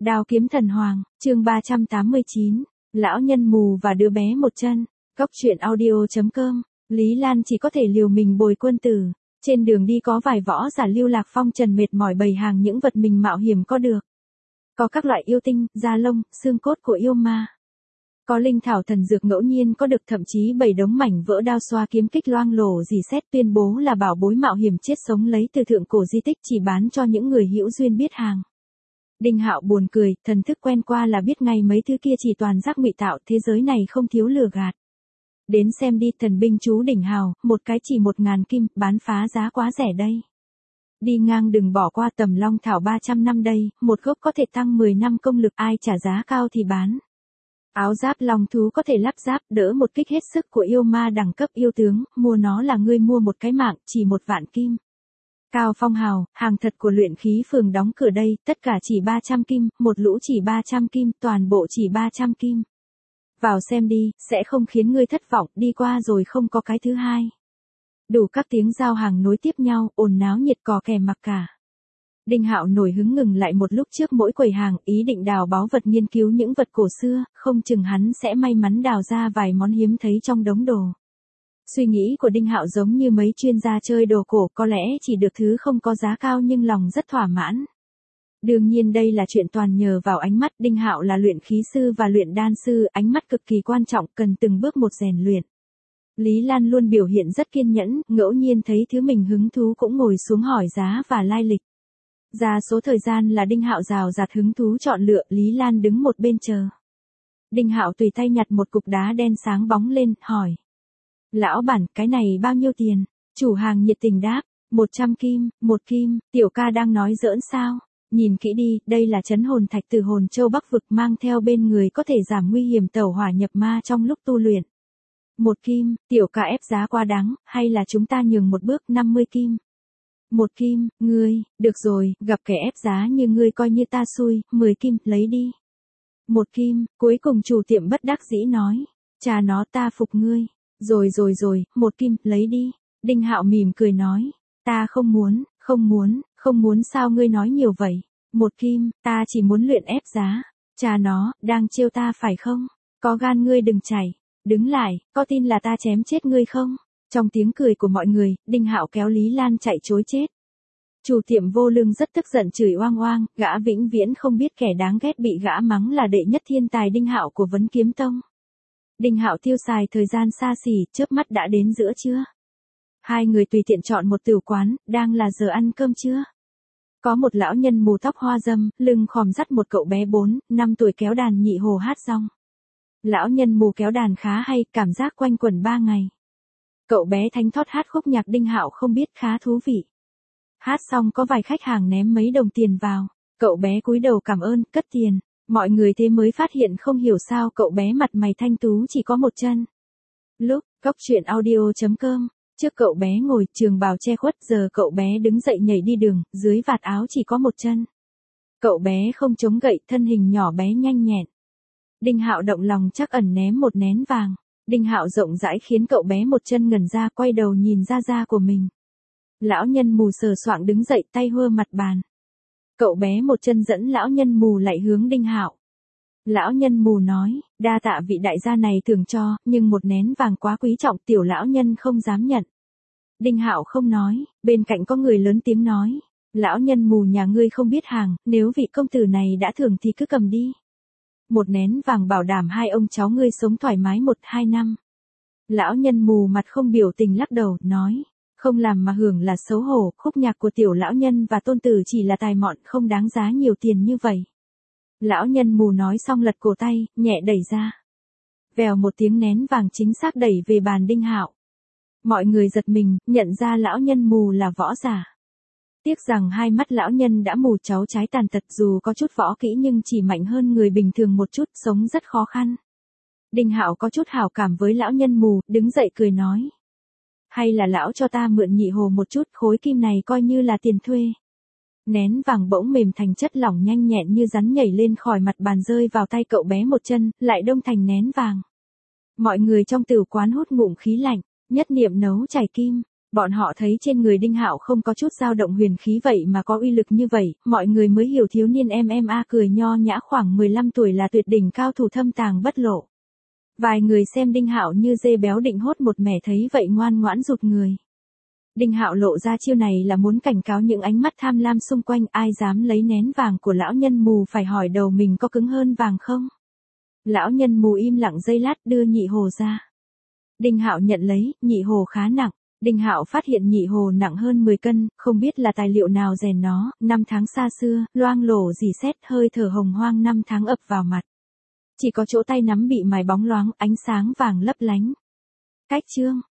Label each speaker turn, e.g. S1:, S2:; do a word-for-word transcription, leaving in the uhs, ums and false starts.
S1: Đao kiếm thần hoàng, chương ba trăm tám mươi chín, lão nhân mù và đứa bé một chân. Góc truyện audio chấm com, Lý Lan chỉ có thể liều mình bồi quân tử. Trên đường đi có vài võ giả lưu lạc phong trần mệt mỏi bày hàng những vật mình mạo hiểm có được. Có các loại yêu tinh, da lông, xương cốt của yêu ma. Có linh thảo thần dược ngẫu nhiên có được, thậm chí bảy đống mảnh vỡ đao xoa kiếm kích loang lổ dì xét tuyên bố là bảo bối mạo hiểm chết sống lấy từ thượng cổ di tích, chỉ bán cho những người hữu duyên biết hàng. Đinh Hạo buồn cười, thần thức quen qua là biết ngay mấy thứ kia chỉ toàn giác ngụy tạo, thế giới này không thiếu lừa gạt. Đến xem đi, thần binh chú đỉnh hào, một cái chỉ một ngàn kim, bán phá giá quá rẻ đây. Đi ngang đừng bỏ qua tầm long thảo ba trăm năm đây, một gốc có thể tăng mười năm công lực, ai trả giá cao thì bán. Áo giáp long thú có thể lắp ráp, đỡ một kích hết sức của yêu ma đẳng cấp yêu tướng, mua nó là ngươi mua một cái mạng, chỉ một vạn kim. Cao phong hào, hàng thật của luyện khí phường đóng cửa đây, tất cả chỉ ba trăm kim, một lũ chỉ ba trăm kim, toàn bộ chỉ ba trăm kim. Vào xem đi, sẽ không khiến ngươi thất vọng, đi qua rồi không có cái thứ hai. Đủ các tiếng giao hàng nối tiếp nhau, ồn náo nhiệt cò kè mặc cả. Đinh Hạo nổi hứng ngừng lại một lúc trước mỗi quầy hàng, ý định đào báu vật, nghiên cứu những vật cổ xưa, không chừng hắn sẽ may mắn đào ra vài món hiếm thấy trong đống đồ. Suy nghĩ của Đinh Hạo giống như mấy chuyên gia chơi đồ cổ, có lẽ chỉ được thứ không có giá cao nhưng lòng rất thỏa mãn. Đương nhiên đây là chuyện toàn nhờ vào ánh mắt, Đinh Hạo là luyện khí sư và luyện đan sư, ánh mắt cực kỳ quan trọng, cần từng bước một rèn luyện. Lý Lan luôn biểu hiện rất kiên nhẫn, ngẫu nhiên thấy thứ mình hứng thú cũng ngồi xuống hỏi giá và lai lịch. Ra số thời gian là Đinh Hạo rào rạt hứng thú chọn lựa, Lý Lan đứng một bên chờ. Đinh Hạo tùy tay nhặt một cục đá đen sáng bóng lên, hỏi. Lão bản, cái này bao nhiêu tiền? Chủ hàng nhiệt tình đáp, một trăm kim, một kim, tiểu ca đang nói giỡn sao? Nhìn kỹ đi, đây là trấn hồn thạch từ hồn châu Bắc vực, mang theo bên người có thể giảm nguy hiểm tẩu hỏa nhập ma trong lúc tu luyện. Một kim, tiểu ca ép giá quá đáng, hay là chúng ta nhường một bước, năm mươi kim. Một kim, ngươi, được rồi, gặp kẻ ép giá như ngươi coi như ta xui, mười kim, lấy đi. Một kim, cuối cùng chủ tiệm bất đắc dĩ nói, cha nó ta phục ngươi. Rồi rồi rồi, một kim, lấy đi. Đinh Hạo mỉm cười nói, ta không muốn, không muốn, không muốn sao ngươi nói nhiều vậy. Một kim, ta chỉ muốn luyện ép giá. Cha nó, đang trêu ta phải không? Có gan ngươi đừng chảy. Đứng lại, có tin là ta chém chết ngươi không? Trong tiếng cười của mọi người, Đinh Hạo kéo Lý Lan chạy trối chết. Chủ tiệm vô lương rất tức giận chửi oang oang, gã vĩnh viễn không biết kẻ đáng ghét bị gã mắng là đệ nhất thiên tài Đinh Hạo của Vấn Kiếm Tông. Đinh Hạo tiêu xài thời gian xa xỉ, chớp mắt đã đến giữa trưa. Hai người tùy tiện chọn một tửu quán, đang là giờ ăn cơm trưa. Có một lão nhân mù tóc hoa râm, lưng khòm dắt một cậu bé bốn, năm tuổi kéo đàn nhị hồ hát rong. Lão nhân mù kéo đàn khá hay, cảm giác quanh quẩn ba ngày. Cậu bé thánh thót hát khúc nhạc Đinh Hạo không biết khá thú vị. Hát xong có vài khách hàng ném mấy đồng tiền vào, cậu bé cúi đầu cảm ơn, cất tiền. Mọi người thế mới phát hiện không hiểu sao cậu bé mặt mày thanh tú chỉ có một chân. Lúc, góc truyện audio chấm com, trước cậu bé ngồi trường bào che khuất, giờ cậu bé đứng dậy nhảy đi đường, dưới vạt áo chỉ có một chân. Cậu bé không chống gậy, thân hình nhỏ bé nhanh nhẹn. Đinh Hạo động lòng chắc ẩn ném một nén vàng. Đinh Hạo rộng rãi khiến cậu bé một chân ngẩn ra, quay đầu nhìn ra da của mình. Lão nhân mù sờ soạng đứng dậy, tay hơ mặt bàn. Cậu bé một chân dẫn lão nhân mù lại hướng Đinh Hạo. Lão nhân mù nói, đa tạ vị đại gia này thường cho, nhưng một nén vàng quá quý trọng, tiểu lão nhân không dám nhận. Đinh Hạo không nói, bên cạnh có người lớn tiếng nói, lão nhân mù nhà ngươi không biết hàng, nếu vị công tử này đã thưởng thì cứ cầm đi. Một nén vàng bảo đảm hai ông cháu ngươi sống thoải mái một hai năm. Lão nhân mù mặt không biểu tình lắc đầu, nói, không làm mà hưởng là xấu hổ, khúc nhạc của tiểu lão nhân và tôn tử chỉ là tài mọn, không đáng giá nhiều tiền như vậy. Lão nhân mù nói xong lật cổ tay, nhẹ đẩy ra. Vèo một tiếng nén vàng chính xác đẩy về bàn Đinh Hạo. Mọi người giật mình, nhận ra lão nhân mù là võ giả. Tiếc rằng hai mắt lão nhân đã mù, cháu trái tàn tật, dù có chút võ kỹ nhưng chỉ mạnh hơn người bình thường một chút, sống rất khó khăn. Đinh Hạo có chút hảo cảm với lão nhân mù, đứng dậy cười nói. Hay là lão cho ta mượn nhị hồ một chút, khối kim này coi như là tiền thuê. Nén vàng bỗng mềm thành chất lỏng nhanh nhẹn như rắn nhảy lên khỏi mặt bàn rơi vào tay cậu bé một chân, lại đông thành nén vàng. Mọi người trong tửu quán hút ngụm khí lạnh, nhất niệm nấu chảy kim. Bọn họ thấy trên người Đinh Hạo không có chút dao động huyền khí vậy mà có uy lực như vậy, mọi người mới hiểu thiếu niên em em a cười nho nhã khoảng mười lăm tuổi là tuyệt đỉnh cao thủ thâm tàng bất lộ. Vài người xem Đinh Hạo như dê béo định hốt một mẻ thấy vậy ngoan ngoãn rụt người. Đinh Hạo lộ ra chiêu này là muốn cảnh cáo những ánh mắt tham lam xung quanh, ai dám lấy nén vàng của lão nhân mù phải hỏi đầu mình có cứng hơn vàng không. Lão nhân mù im lặng giây lát đưa nhị hồ ra. Đinh Hạo nhận lấy, nhị hồ khá nặng. Đinh Hạo phát hiện nhị hồ nặng hơn mười cân, không biết là tài liệu nào rèn nó, năm tháng xa xưa, loang lổ rỉ sét, hơi thở hồng hoang năm tháng ập vào mặt. Chỉ có chỗ tay nắm bị mài bóng loáng, ánh sáng vàng lấp lánh. Cách chương